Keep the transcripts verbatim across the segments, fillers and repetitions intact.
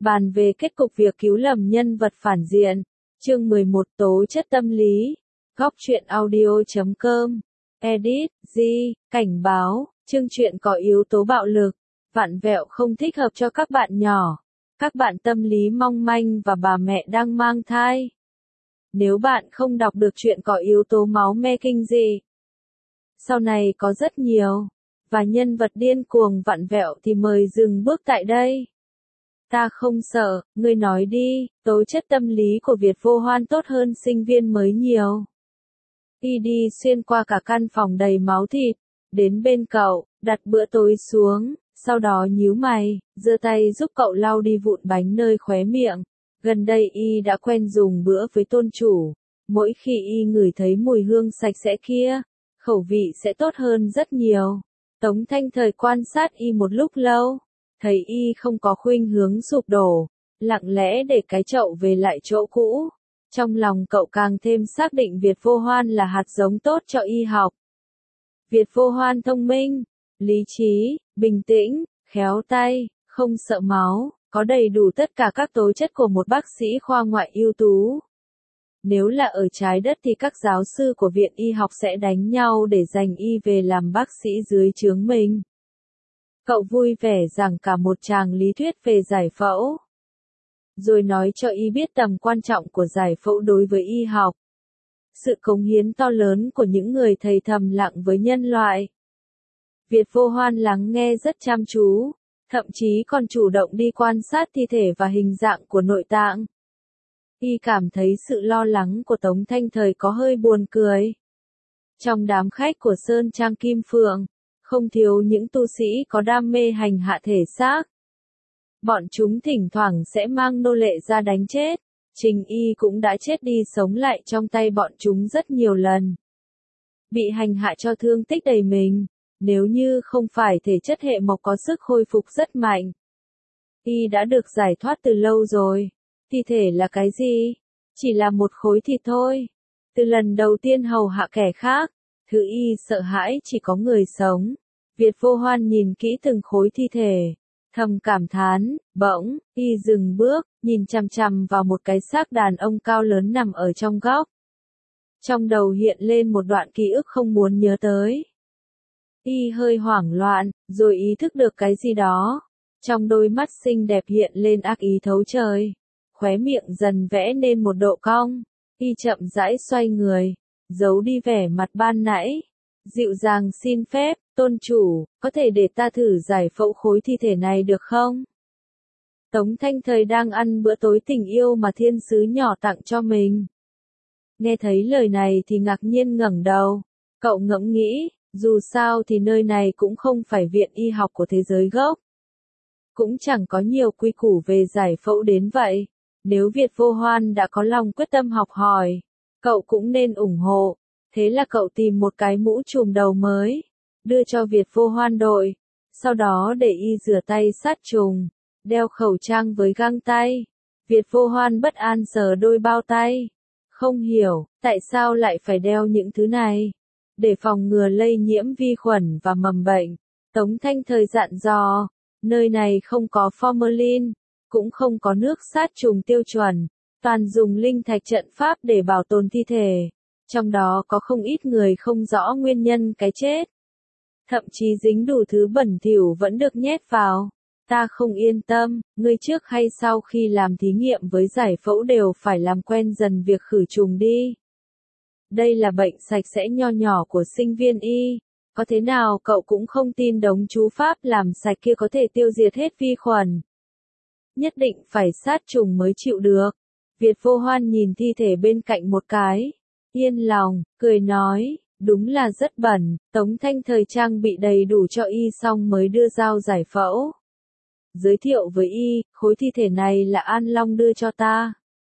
Bàn về kết cục việc cứu lầm nhân vật phản diện. Chương mười một Tố chất tâm lý. Góc truyện audio chấm com. Edit, G, cảnh báo, chương truyện có yếu tố bạo lực, vặn vẹo không thích hợp cho các bạn nhỏ, các bạn tâm lý mong manh và bà mẹ đang mang thai. Nếu bạn không đọc được truyện có yếu tố máu me kinh dị, sau này có rất nhiều, và nhân vật điên cuồng vặn vẹo thì mời dừng bước tại đây. Ta không sợ, ngươi nói đi, tố chất tâm lý của Việt Vô Hoan tốt hơn sinh viên mới nhiều. Y đi xuyên qua cả căn phòng đầy máu thịt, đến bên cậu, đặt bữa tối xuống, sau đó nhíu mày, giơ tay giúp cậu lau đi vụn bánh nơi khóe miệng. Gần đây Y đã quen dùng bữa với tôn chủ, mỗi khi Y ngửi thấy mùi hương sạch sẽ kia, khẩu vị sẽ tốt hơn rất nhiều. Tống Thanh Thời quan sát Y một lúc lâu, thấy Y không có khuynh hướng sụp đổ, lặng lẽ để cái chậu về lại chỗ cũ. Trong lòng cậu càng thêm xác định Việt Vô Hoan là hạt giống tốt cho Y học. Việt Vô Hoan thông minh, lý trí, bình tĩnh, khéo tay, không sợ máu, có đầy đủ tất cả các tố chất của một bác sĩ khoa ngoại ưu tú. Nếu là ở trái đất thì các giáo sư của viện y học sẽ đánh nhau để giành Y về làm bác sĩ dưới trướng mình. Cậu vui vẻ giảng cả một tràng lý thuyết về giải phẫu, rồi nói cho Y biết tầm quan trọng của giải phẫu đối với y học. Sự cống hiến to lớn của những người thầy thầm lặng với nhân loại. Việt Vô Hoan lắng nghe rất chăm chú, thậm chí còn chủ động đi quan sát thi thể và hình dạng của nội tạng. Y cảm thấy sự lo lắng của Tống Thanh Thời có hơi buồn cười. Trong đám khách của Sơn Trang Kim Phượng, không thiếu những tu sĩ có đam mê hành hạ thể xác. Bọn chúng thỉnh thoảng sẽ mang nô lệ ra đánh chết. Trình Y cũng đã chết đi sống lại trong tay bọn chúng rất nhiều lần. Bị hành hạ cho thương tích đầy mình, nếu như không phải thể chất hệ mộc có sức hồi phục rất mạnh. Y đã được giải thoát từ lâu rồi. Thi thể là cái gì? Chỉ là một khối thịt thôi. Từ lần đầu tiên hầu hạ kẻ khác, thứ Y sợ hãi chỉ có người sống. Việt Vô Hoan nhìn kỹ từng khối thi thể, thầm cảm thán. Bỗng, Y dừng bước, nhìn chằm chằm vào một cái xác đàn ông cao lớn nằm ở trong góc. Trong đầu hiện lên một đoạn ký ức không muốn nhớ tới. Y hơi hoảng loạn, rồi ý thức được cái gì đó. Trong đôi mắt xinh đẹp hiện lên ác ý thấu trời. Khóe miệng dần vẽ nên một độ cong. Y chậm rãi xoay người, giấu đi vẻ mặt ban nãy. Dịu dàng xin phép, tôn chủ, có thể để ta thử giải phẫu khối thi thể này được không? Tống Thanh Thời đang ăn bữa tối tình yêu mà thiên sứ nhỏ tặng cho mình. Nghe thấy lời này thì ngạc nhiên ngẩng đầu. Cậu ngẫm nghĩ, dù sao thì nơi này cũng không phải viện y học của thế giới gốc. Cũng chẳng có nhiều quy củ về giải phẫu đến vậy. Nếu Việt Vô Hoan đã có lòng quyết tâm học hỏi, cậu cũng nên ủng hộ. Thế là cậu tìm một cái mũ trùm đầu mới, đưa cho Việt Vô Hoan đội. Sau đó để Y rửa tay sát trùng, đeo khẩu trang với găng tay. Việt Vô Hoan bất an sờ đôi bao tay. Không hiểu, tại sao lại phải đeo những thứ này? Để phòng ngừa lây nhiễm vi khuẩn và mầm bệnh. Tống Thanh Thời dặn dò, nơi này không có formalin, cũng không có nước sát trùng tiêu chuẩn, toàn dùng linh thạch trận pháp để bảo tồn thi thể. Trong đó có không ít người không rõ nguyên nhân cái chết. Thậm chí dính đủ thứ bẩn thỉu vẫn được nhét vào. Ta không yên tâm, ngươi trước hay sau khi làm thí nghiệm với giải phẫu đều phải làm quen dần việc khử trùng đi. Đây là bệnh sạch sẽ nho nhỏ của sinh viên y. Có thế nào cậu cũng không tin đống chú pháp làm sạch kia có thể tiêu diệt hết vi khuẩn. Nhất định phải sát trùng mới chịu được. Việt Vô Hoan nhìn thi thể bên cạnh một cái. Yên lòng, cười nói, đúng là rất bẩn. Tống Thanh Thời trang bị đầy đủ cho Y xong mới đưa dao giải phẫu. Giới thiệu với Y, khối thi thể này là An Long đưa cho ta.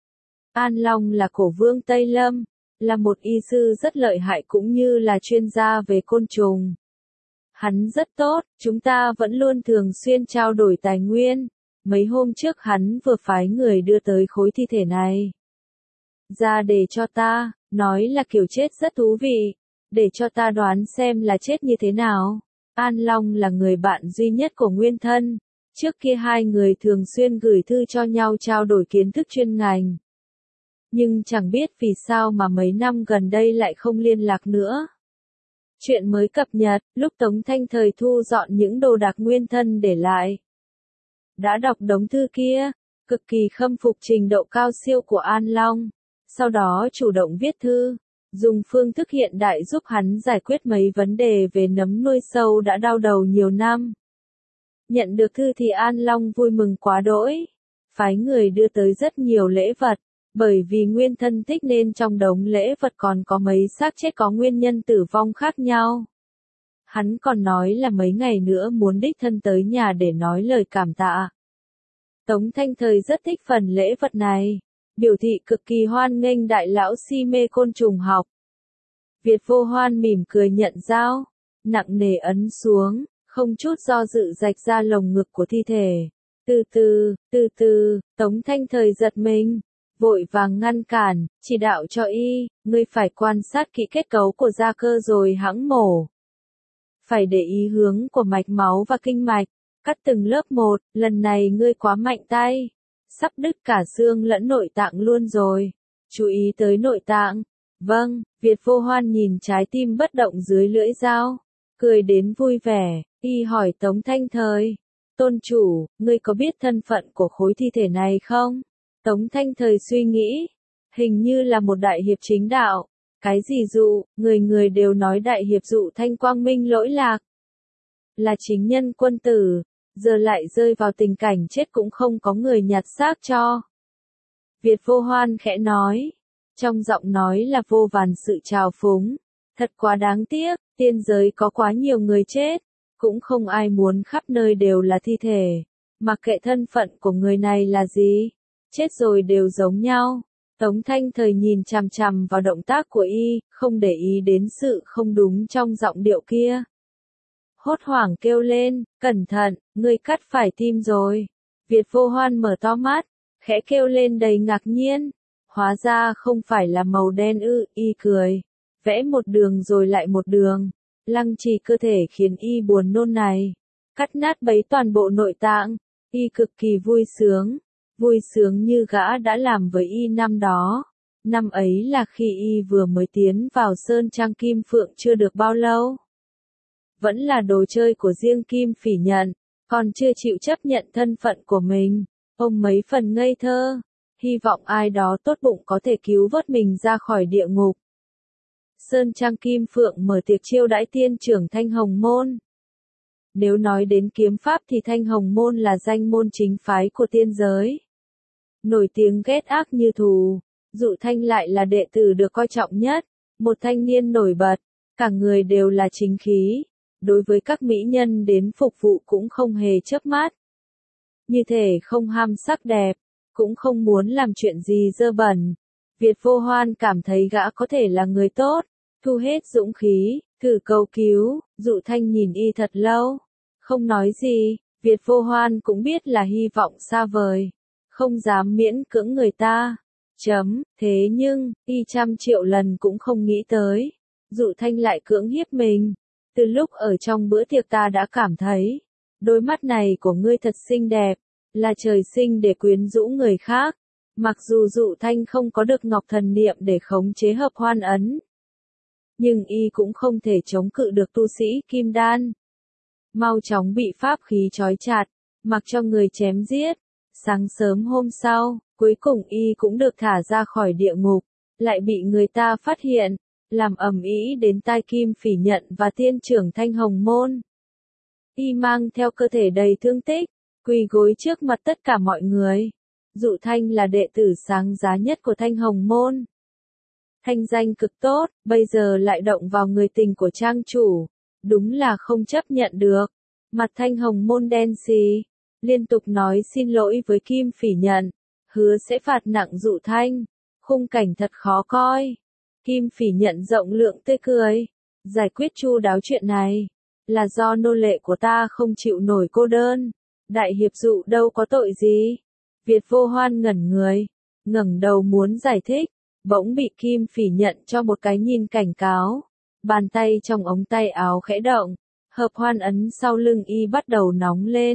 An Long là cổ vương Tây Lâm, là một y sư rất lợi hại cũng như là chuyên gia về côn trùng. Hắn rất tốt, chúng ta vẫn luôn thường xuyên trao đổi tài nguyên. Mấy hôm trước hắn vừa phái người đưa tới khối thi thể này ra để cho ta, nói là kiểu chết rất thú vị, để cho ta đoán xem là chết như thế nào. An Long là người bạn duy nhất của Nguyên Thân, Trước kia hai người thường xuyên gửi thư cho nhau trao đổi kiến thức chuyên ngành. Nhưng chẳng biết vì sao mà mấy năm gần đây lại không liên lạc nữa. Chuyện mới cập nhật, lúc Tống Thanh Thời thu dọn những đồ đạc nguyên thân để lại. Đã đọc đống thư kia, cực kỳ khâm phục trình độ cao siêu của An Long. Sau đó chủ động viết thư, dùng phương thức hiện đại giúp hắn giải quyết mấy vấn đề về nấm nuôi sâu đã đau đầu nhiều năm. Nhận được thư thì An Long vui mừng quá đỗi, phái người đưa tới rất nhiều lễ vật, bởi vì nguyên thân thích nên trong đống lễ vật còn có mấy xác chết có nguyên nhân tử vong khác nhau. Hắn còn nói là mấy ngày nữa muốn đích thân tới nhà để nói lời cảm tạ. Tống Thanh Thời rất thích phần lễ vật này, biểu thị cực kỳ hoan nghênh đại lão si mê côn trùng học. Việt Vô Hoan mỉm cười nhận giao, nặng nề ấn xuống, không chút do dự rạch ra lồng ngực của thi thể. Từ từ, từ từ, Tống Thanh Thời giật mình, vội vàng ngăn cản, chỉ đạo cho y, ngươi phải quan sát kỹ kết cấu của da cơ rồi hãng mổ. Phải để ý hướng của mạch máu và kinh mạch, cắt từng lớp một, lần này ngươi quá mạnh tay. Sắp đứt cả xương lẫn nội tạng luôn rồi. Chú ý tới nội tạng. Vâng, Việt Vô Hoan nhìn trái tim bất động dưới lưỡi dao, cười đến vui vẻ, y hỏi Tống Thanh Thời. Tôn chủ, ngươi có biết thân phận của khối thi thể này không? Tống Thanh Thời suy nghĩ, hình như là một đại hiệp chính đạo. Cái gì dụ, người người đều nói đại hiệp dụ Thanh Quang Minh lỗi lạc. Là chính nhân quân tử, giờ lại rơi vào tình cảnh chết cũng không có người nhặt xác cho. Việt Vô Hoan khẽ nói, trong giọng nói là vô vàn sự trào phúng. Thật quá đáng tiếc, tiên giới có quá nhiều người chết, cũng không ai muốn khắp nơi đều là thi thể. Mặc kệ thân phận của người này là gì, chết rồi đều giống nhau. Tống Thanh Thời nhìn chằm chằm vào động tác của y, không để ý đến sự không đúng trong giọng điệu kia. Hốt hoảng kêu lên, cẩn thận, ngươi cắt phải tim rồi. Việt Vô Hoan mở to mắt, khẽ kêu lên đầy ngạc nhiên. Hóa ra không phải là màu đen ư, y cười. Vẽ một đường rồi lại một đường. Lăng trì cơ thể khiến y buồn nôn này. Cắt nát bấy toàn bộ nội tạng. Y cực kỳ vui sướng. Vui sướng như gã đã làm với y năm đó. Năm ấy là khi y vừa mới tiến vào Sơn Trang Kim Phượng chưa được bao lâu. Vẫn là đồ chơi của riêng Kim Phỉ Nhận, còn chưa chịu chấp nhận thân phận của mình. Ông mấy phần ngây thơ, hy vọng ai đó tốt bụng có thể cứu vớt mình ra khỏi địa ngục. Sơn Trang Kim Phượng mở tiệc chiêu đãi tiên trưởng Thanh Hồng Môn. Nếu nói đến kiếm pháp thì Thanh Hồng Môn là danh môn chính phái của tiên giới. Nổi tiếng ghét ác như thù, Dụ Thanh lại là đệ tử được coi trọng nhất, một thanh niên nổi bật, cả người đều là chính khí, đối với các mỹ nhân đến phục vụ cũng không hề chớp mắt. Như thể không ham sắc đẹp, cũng không muốn làm chuyện gì dơ bẩn. Việt Vô Hoan cảm thấy gã có thể là người tốt, thu hết dũng khí, thử cầu cứu. Dụ Thanh nhìn y thật lâu, không nói gì. Việt Vô Hoan cũng biết là hy vọng xa vời, không dám miễn cưỡng người ta. Chấm, thế nhưng, y trăm triệu lần cũng không nghĩ tới, Dụ Thanh lại cưỡng hiếp mình. Từ lúc ở trong bữa tiệc ta đã cảm thấy, đôi mắt này của ngươi thật xinh đẹp, là trời sinh để quyến rũ người khác. Mặc dù Dụ Thanh không có được Ngọc Thần Niệm để khống chế Hợp Hoan ấn, nhưng y cũng không thể chống cự được tu sĩ kim đan. Mau chóng bị pháp khí trói chặt, mặc cho người chém giết. Sáng sớm hôm sau, cuối cùng y cũng được thả ra khỏi địa ngục, lại bị người ta phát hiện, làm ầm ĩ đến tai Kim Phỉ Nhận và tiên trưởng Thanh Hồng Môn. Y mang theo cơ thể đầy thương tích, quỳ gối trước mặt tất cả mọi người. Dụ Thanh là đệ tử sáng giá nhất của Thanh Hồng Môn. Thanh danh cực tốt, bây giờ lại động vào người tình của trang chủ. Đúng là không chấp nhận được. Mặt Thanh Hồng Môn đen xì, liên tục nói xin lỗi với Kim Phỉ Nhận, hứa sẽ phạt nặng Dụ Thanh. Khung cảnh thật khó coi. Kim Phỉ Nhận rộng lượng tươi cười, giải quyết chu đáo chuyện này, là do nô lệ của ta không chịu nổi cô đơn. Đại hiệp Dụ đâu có tội gì. Việt Vô Hoan ngẩn người, ngẩng đầu muốn giải thích, bỗng bị Kim Phỉ Nhận cho một cái nhìn cảnh cáo. Bàn tay trong ống tay áo khẽ động, Hợp Hoan ấn sau lưng y bắt đầu nóng lên,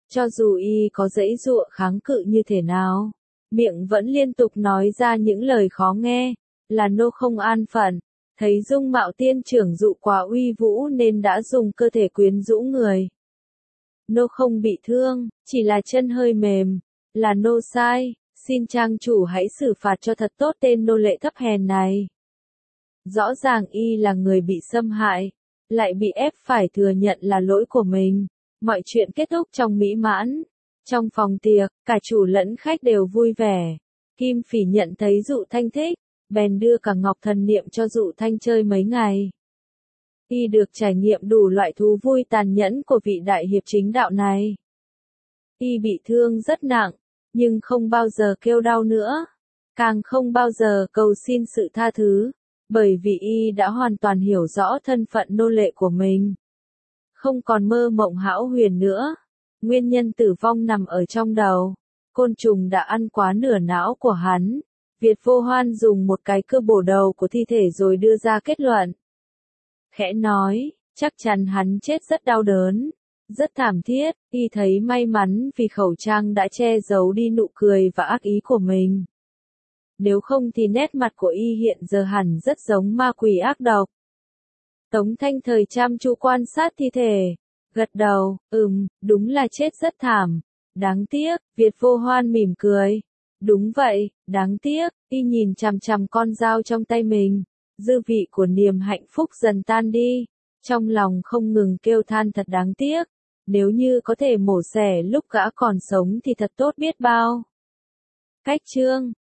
Cho dù y có giãy giụa kháng cự như thế nào, miệng vẫn liên tục nói ra những lời khó nghe, là nô không an phận, thấy dung mạo tiên trưởng dụ quá uy vũ nên đã dùng cơ thể quyến rũ người. Nô không bị thương, chỉ là chân hơi mềm, là nô sai, xin trang chủ hãy xử phạt cho thật tốt tên nô lệ thấp hèn này. Rõ ràng y là người bị xâm hại, lại bị ép phải thừa nhận là lỗi của mình. Mọi chuyện kết thúc trong mỹ mãn. Trong phòng tiệc, cả chủ lẫn khách đều vui vẻ. Kim Phỉ nhận thấy Dụ Thanh thích, bèn đưa cả Ngọc Thần Niệm cho Dụ Thanh chơi mấy ngày. Y được trải nghiệm đủ loại thú vui tàn nhẫn của vị đại hiệp chính đạo này. Y bị thương rất nặng, nhưng không bao giờ kêu đau nữa, càng không bao giờ cầu xin sự tha thứ, bởi vì y đã hoàn toàn hiểu rõ thân phận nô lệ của mình. Không còn mơ mộng hão huyền nữa. Nguyên nhân tử vong nằm ở trong đầu. Côn trùng đã ăn quá nửa não của hắn. Việt Vô Hoan dùng một cái cưa bổ đầu của thi thể rồi đưa ra kết luận. Khẽ nói, chắc chắn hắn chết rất đau đớn, rất thảm thiết. Y thấy may mắn vì khẩu trang đã che giấu đi nụ cười và ác ý của mình. Nếu không thì nét mặt của y hiện giờ hẳn rất giống ma quỷ ác độc. Tống Thanh Thời chăm chú quan sát thi thể, gật đầu, ừm, đúng là chết rất thảm, đáng tiếc. Việt Vô Hoan mỉm cười, đúng vậy, đáng tiếc. Y nhìn chằm chằm con dao trong tay mình, dư vị của niềm hạnh phúc dần tan đi, trong lòng không ngừng kêu than thật đáng tiếc, nếu như có thể mổ xẻ lúc gã còn sống thì thật tốt biết bao. Cách chương